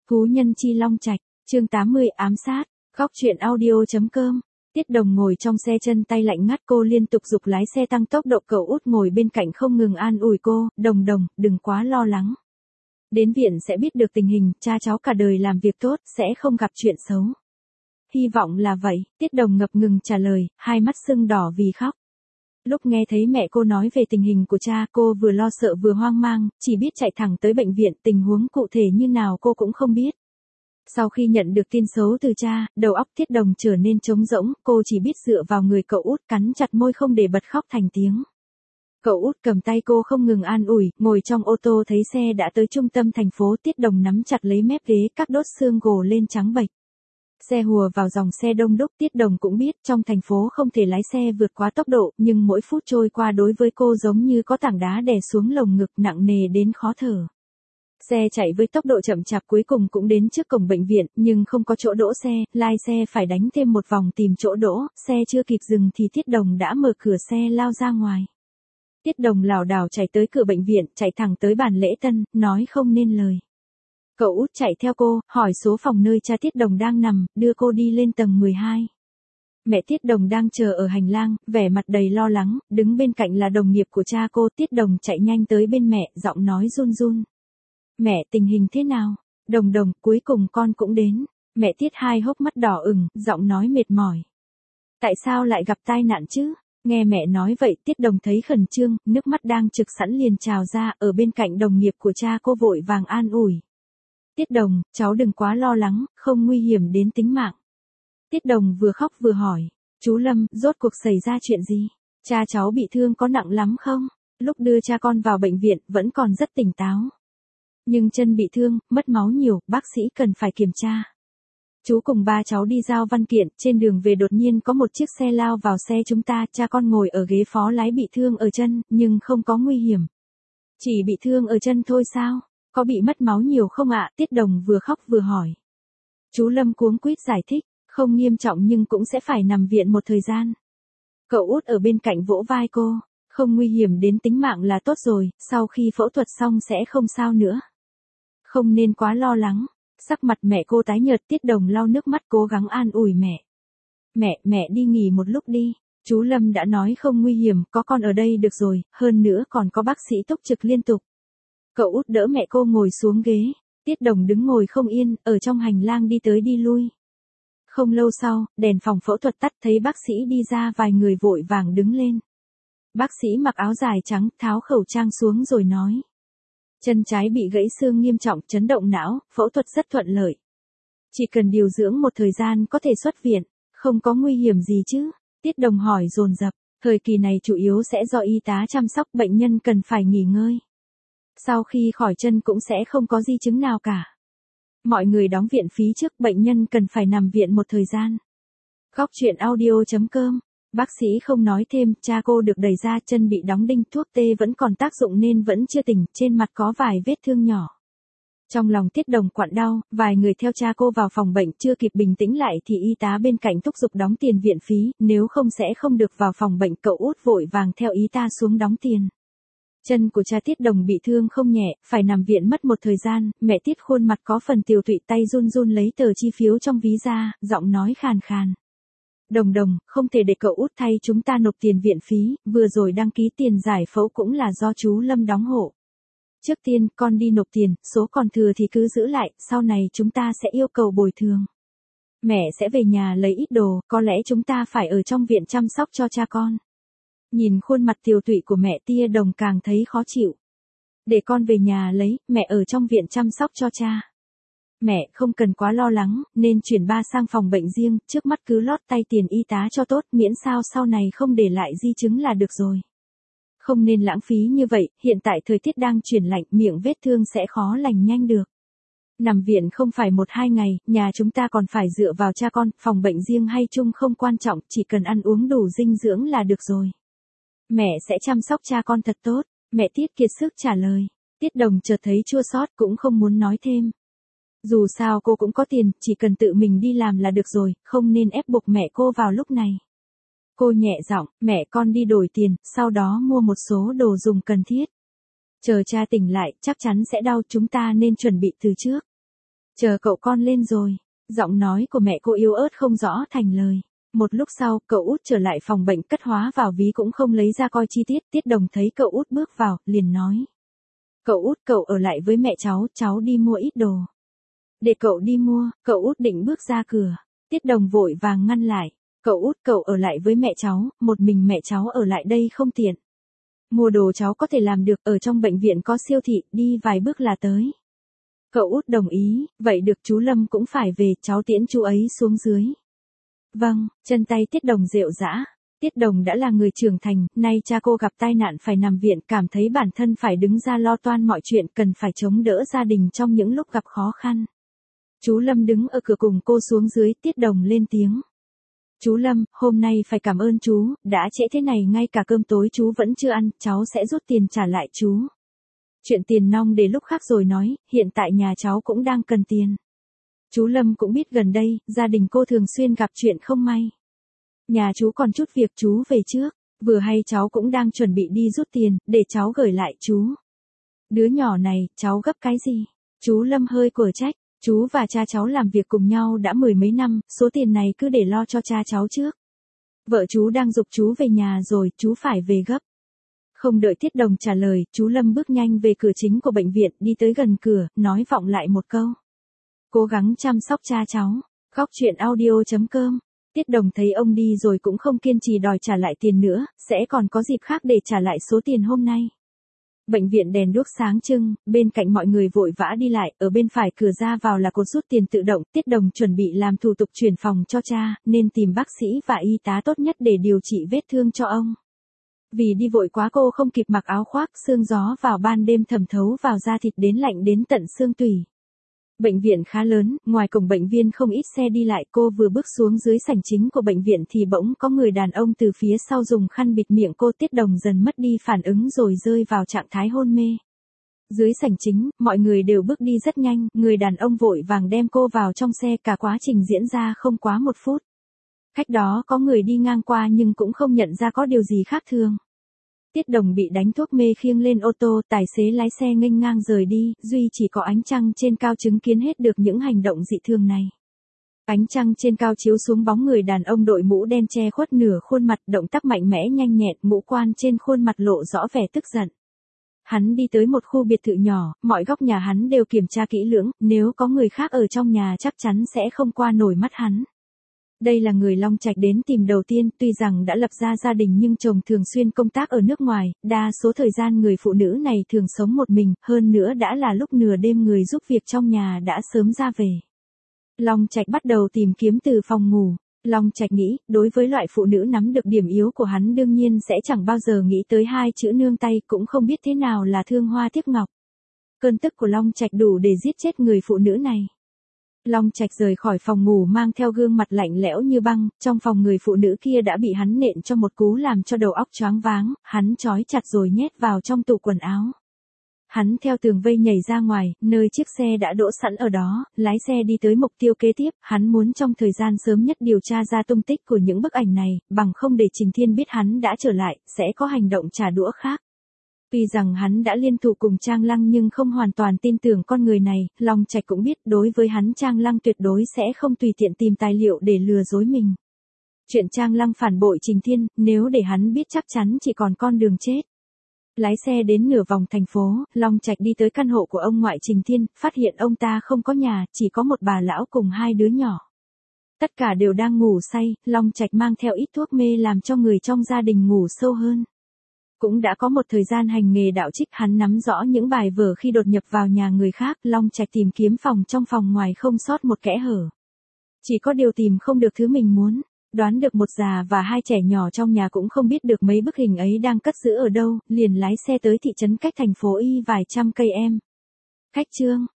Phú Nhân Chi Long Trạch, chương 80 ám sát, góc truyện audio.com. Tiết Đồng ngồi trong xe chân tay lạnh ngắt, cô liên tục giục lái xe tăng tốc độ. Cậu út ngồi bên cạnh không ngừng an ủi cô, Đồng Đồng, đừng quá lo lắng. Đến viện sẽ biết được tình hình, cha cháu cả đời làm việc tốt, sẽ không gặp chuyện xấu. Hy vọng là vậy, Tiết Đồng ngập ngừng trả lời, hai mắt sưng đỏ vì khóc. Lúc nghe thấy mẹ cô nói về tình hình của cha, cô vừa lo sợ vừa hoang mang, chỉ biết chạy thẳng tới bệnh viện, tình huống cụ thể như nào cô cũng không biết. Sau khi nhận được tin xấu từ cha, đầu óc Tiết Đồng trở nên trống rỗng, cô chỉ biết dựa vào người cậu út, cắn chặt môi không để bật khóc thành tiếng. Cậu út cầm tay cô không ngừng an ủi, ngồi trong ô tô thấy xe đã tới trung tâm thành phố, Tiết Đồng nắm chặt lấy mép ghế, các đốt xương gồ lên trắng bệch. Xe hùa vào dòng xe đông đúc, Tiết Đồng cũng biết trong thành phố không thể lái xe vượt quá tốc độ, nhưng mỗi phút trôi qua đối với cô giống như có tảng đá đè xuống lồng ngực, nặng nề đến khó thở. Xe chạy với tốc độ chậm chạp, cuối cùng cũng đến trước cổng bệnh viện, nhưng không có chỗ đỗ xe, lai xe phải đánh thêm một vòng tìm chỗ đỗ, xe chưa kịp dừng thì Tiết Đồng đã mở cửa xe lao ra ngoài. Tiết Đồng lảo đảo chạy tới cửa bệnh viện, chạy thẳng tới bàn lễ tân, nói không nên lời. Cậu út chạy theo cô, hỏi số phòng nơi cha Tiết Đồng đang nằm, đưa cô đi lên tầng 12. Mẹ Tiết Đồng đang chờ ở hành lang, vẻ mặt đầy lo lắng, đứng bên cạnh là đồng nghiệp của cha cô. Tiết Đồng chạy nhanh tới bên mẹ, giọng nói run run. Mẹ, tình hình thế nào? Đồng Đồng, cuối cùng con cũng đến. Mẹ Tiết hai hốc mắt đỏ ửng, giọng nói mệt mỏi. Tại sao lại gặp tai nạn chứ? Nghe mẹ nói vậy, Tiết Đồng thấy khẩn trương, nước mắt đang trực sẵn liền trào ra, ở bên cạnh đồng nghiệp của cha cô vội vàng an ủi. Tiết Đồng, cháu đừng quá lo lắng, không nguy hiểm đến tính mạng. Tiết Đồng vừa khóc vừa hỏi, chú Lâm, rốt cuộc xảy ra chuyện gì? Cha cháu bị thương có nặng lắm không? Lúc đưa cha con vào bệnh viện, vẫn còn rất tỉnh táo. Nhưng chân bị thương, mất máu nhiều, bác sĩ cần phải kiểm tra. Chú cùng ba cháu đi giao văn kiện, trên đường về đột nhiên có một chiếc xe lao vào xe chúng ta, cha con ngồi ở ghế phó lái bị thương ở chân, nhưng không có nguy hiểm. Chỉ bị thương ở chân thôi sao? Có bị mất máu nhiều không ạ? Tiết Đồng vừa khóc vừa hỏi. Chú Lâm cuống quýt giải thích, không nghiêm trọng nhưng cũng sẽ phải nằm viện một thời gian. Cậu út ở bên cạnh vỗ vai cô, không nguy hiểm đến tính mạng là tốt rồi, sau khi phẫu thuật xong sẽ không sao nữa. Không nên quá lo lắng. Sắc mặt mẹ cô tái nhợt, Tiết Đồng lau nước mắt cố gắng an ủi mẹ. Mẹ đi nghỉ một lúc đi. Chú Lâm đã nói không nguy hiểm, có con ở đây được rồi, hơn nữa còn có bác sĩ túc trực liên tục. Cậu út đỡ mẹ cô ngồi xuống ghế. Tiết Đồng đứng ngồi không yên, ở trong hành lang đi tới đi lui. Không lâu sau, đèn phòng phẫu thuật tắt, thấy bác sĩ đi ra, vài người vội vàng đứng lên. Bác sĩ mặc áo dài trắng, tháo khẩu trang xuống rồi nói. Chân trái bị gãy xương nghiêm trọng, chấn động não, phẫu thuật rất thuận lợi. Chỉ cần điều dưỡng một thời gian có thể xuất viện, không có nguy hiểm gì chứ? Tiết Đồng hỏi dồn dập, thời kỳ này chủ yếu sẽ do y tá chăm sóc, bệnh nhân cần phải nghỉ ngơi. Sau khi khỏi chân cũng sẽ không có di chứng nào cả. Mọi người đóng viện phí trước, bệnh nhân cần phải nằm viện một thời gian. Góc truyện audio.com. Bác sĩ không nói thêm, cha cô được đẩy ra, chân bị đóng đinh, thuốc tê vẫn còn tác dụng nên vẫn chưa tỉnh, trên mặt có vài vết thương nhỏ. Trong lòng Tiết Đồng quặn đau, vài người theo cha cô vào phòng bệnh, chưa kịp bình tĩnh lại thì y tá bên cạnh thúc giục đóng tiền viện phí, nếu không sẽ không được vào phòng bệnh. Cậu út vội vàng theo y tá xuống đóng tiền. Chân của cha Tiết Đồng bị thương không nhẹ, phải nằm viện mất một thời gian, mẹ Tiết khuôn mặt có phần tiều tụy, tay run run lấy tờ chi phiếu trong ví ra, giọng nói khàn khàn. Đồng Đồng, không thể để cậu út thay chúng ta nộp tiền viện phí, vừa rồi đăng ký tiền giải phẫu cũng là do chú Lâm đóng hộ. Trước tiên, con đi nộp tiền, số còn thừa thì cứ giữ lại, sau này chúng ta sẽ yêu cầu bồi thường. Mẹ sẽ về nhà lấy ít đồ, có lẽ chúng ta phải ở trong viện chăm sóc cho cha con. Nhìn khuôn mặt tiều tụy của mẹ, Tia Đồng càng thấy khó chịu. Để con về nhà lấy, mẹ ở trong viện chăm sóc cho cha. Mẹ không cần quá lo lắng, nên chuyển ba sang phòng bệnh riêng, trước mắt cứ lót tay tiền y tá cho tốt, miễn sao sau này không để lại di chứng là được rồi. Không nên lãng phí như vậy, hiện tại thời tiết đang chuyển lạnh, miệng vết thương sẽ khó lành nhanh được. Nằm viện không phải 1-2 ngày, nhà chúng ta còn phải dựa vào cha con, phòng bệnh riêng hay chung không quan trọng, chỉ cần ăn uống đủ dinh dưỡng là được rồi. Mẹ sẽ chăm sóc cha con thật tốt, mẹ Tiết kiệt sức trả lời. Tiết Đồng chợt thấy chua xót cũng không muốn nói thêm. Dù sao cô cũng có tiền, chỉ cần tự mình đi làm là được rồi, không nên ép buộc mẹ cô vào lúc này. Cô nhẹ giọng, mẹ con đi đổi tiền, sau đó mua một số đồ dùng cần thiết. Chờ cha tỉnh lại, chắc chắn sẽ đau, chúng ta nên chuẩn bị từ trước. Chờ cậu con lên rồi. Giọng nói của mẹ cô yếu ớt không rõ thành lời. Một lúc sau, cậu út trở lại phòng bệnh cất hóa vào ví cũng không lấy ra coi chi tiết. Tiết Đồng thấy cậu út bước vào, liền nói. Cậu út, cậu ở lại với mẹ cháu đi mua ít đồ. Để cậu đi mua, cậu út định bước ra cửa. Tiết Đồng vội vàng ngăn lại. Cậu út, cậu ở lại với mẹ cháu, một mình mẹ cháu ở lại đây không tiện. Mua đồ cháu có thể làm được, ở trong bệnh viện có siêu thị, đi vài bước là tới. Cậu út đồng ý, vậy được chú Lâm cũng phải về, cháu tiễn chú ấy xuống dưới. Vâng, chân tay Tiết Đồng rệu rã. Tiết Đồng đã là người trưởng thành, nay cha cô gặp tai nạn phải nằm viện, cảm thấy bản thân phải đứng ra lo toan mọi chuyện, cần phải chống đỡ gia đình trong những lúc gặp khó khăn. Chú Lâm đứng ở cửa cùng cô xuống dưới, Tiết Đồng lên tiếng. Chú Lâm, hôm nay phải cảm ơn chú, đã trễ thế này ngay cả cơm tối chú vẫn chưa ăn, cháu sẽ rút tiền trả lại chú. Chuyện tiền nong để lúc khác rồi nói, hiện tại nhà cháu cũng đang cần tiền. Chú Lâm cũng biết gần đây, gia đình cô thường xuyên gặp chuyện không may. Nhà chú còn chút việc chú về trước, vừa hay cháu cũng đang chuẩn bị đi rút tiền, để cháu gửi lại chú. Đứa nhỏ này, cháu gấp cái gì? Chú Lâm hơi quở trách, chú và cha cháu làm việc cùng nhau đã 10 mấy năm, số tiền này cứ để lo cho cha cháu trước. Vợ chú đang giục chú về nhà rồi, chú phải về gấp. Không đợi Tiết Đồng trả lời, chú Lâm bước nhanh về cửa chính của bệnh viện, đi tới gần cửa, nói vọng lại một câu. Cố gắng chăm sóc cha cháu. Góc chuyện audio.com. Tiết Đồng thấy ông đi rồi cũng không kiên trì đòi trả lại tiền nữa, sẽ còn có dịp khác để trả lại số tiền hôm nay. Bệnh viện đèn đuốc sáng trưng, bên cạnh mọi người vội vã đi lại, ở bên phải cửa ra vào là cột rút tiền tự động. Tiết Đồng chuẩn bị làm thủ tục chuyển phòng cho cha, nên tìm bác sĩ và y tá tốt nhất để điều trị vết thương cho ông. Vì đi vội quá cô không kịp mặc áo khoác, sương gió vào ban đêm thẩm thấu vào da thịt đến lạnh đến tận xương tủy. Bệnh viện khá lớn, ngoài cổng bệnh viện không ít xe đi lại, cô vừa bước xuống dưới sảnh chính của bệnh viện thì bỗng có người đàn ông từ phía sau dùng khăn bịt miệng cô. Tiết Đồng dần mất đi phản ứng rồi rơi vào trạng thái hôn mê. Dưới sảnh chính, mọi người đều bước đi rất nhanh, người đàn ông vội vàng đem cô vào trong xe, cả quá trình diễn ra không quá 1 phút. Cách đó có người đi ngang qua nhưng cũng không nhận ra có điều gì khác thường. Tiết Đồng bị đánh thuốc mê khiêng lên ô tô, tài xế lái xe nghênh ngang rời đi, duy chỉ có ánh trăng trên cao chứng kiến hết được những hành động dị thường này. Ánh trăng trên cao chiếu xuống bóng người đàn ông đội mũ đen che khuất nửa khuôn mặt, động tác mạnh mẽ nhanh nhẹn, ngũ quan trên khuôn mặt lộ rõ vẻ tức giận. Hắn đi tới một khu biệt thự nhỏ, mọi góc nhà hắn đều kiểm tra kỹ lưỡng, nếu có người khác ở trong nhà chắc chắn sẽ không qua nổi mắt hắn. Đây là người Long Trạch đến tìm đầu tiên, tuy rằng đã lập ra gia đình nhưng chồng thường xuyên công tác ở nước ngoài, đa số thời gian người phụ nữ này thường sống một mình, hơn nữa đã là lúc nửa đêm người giúp việc trong nhà đã sớm ra về. Long Trạch bắt đầu tìm kiếm từ phòng ngủ. Long Trạch nghĩ, đối với loại phụ nữ nắm được điểm yếu của hắn đương nhiên sẽ chẳng bao giờ nghĩ tới 2 chữ nương tay, cũng không biết thế nào là thương hoa tiếc ngọc. Cơn tức của Long Trạch đủ để giết chết người phụ nữ này. Long Trạch rời khỏi phòng ngủ mang theo gương mặt lạnh lẽo như băng, trong phòng người phụ nữ kia đã bị hắn nện cho một cú làm cho đầu óc choáng váng, hắn trói chặt rồi nhét vào trong tủ quần áo. Hắn theo tường vây nhảy ra ngoài, nơi chiếc xe đã đỗ sẵn ở đó, lái xe đi tới mục tiêu kế tiếp, hắn muốn trong thời gian sớm nhất điều tra ra tung tích của những bức ảnh này, bằng không để Trình Thiên biết hắn đã trở lại, sẽ có hành động trả đũa khác. Tuy rằng hắn đã liên thủ cùng Trang Lăng nhưng không hoàn toàn tin tưởng con người này, Long Trạch cũng biết đối với hắn Trang Lăng tuyệt đối sẽ không tùy tiện tìm tài liệu để lừa dối mình. Chuyện Trang Lăng phản bội Trình Thiên, nếu để hắn biết chắc chắn chỉ còn con đường chết. Lái xe đến nửa vòng thành phố, Long Trạch đi tới căn hộ của ông ngoại Trình Thiên, phát hiện ông ta không có nhà, chỉ có một bà lão cùng 2 đứa nhỏ. Tất cả đều đang ngủ say, Long Trạch mang theo ít thuốc mê làm cho người trong gia đình ngủ sâu hơn. Cũng đã có một thời gian hành nghề đạo trích, hắn nắm rõ những bài vở khi đột nhập vào nhà người khác, Long Trạch tìm kiếm phòng trong phòng ngoài không sót một kẽ hở. Chỉ có điều tìm không được thứ mình muốn, đoán được một già và 2 trẻ nhỏ trong nhà cũng không biết được mấy bức hình ấy đang cất giữ ở đâu, liền lái xe tới thị trấn cách thành phố Y vài trăm cây em. Khách Trương,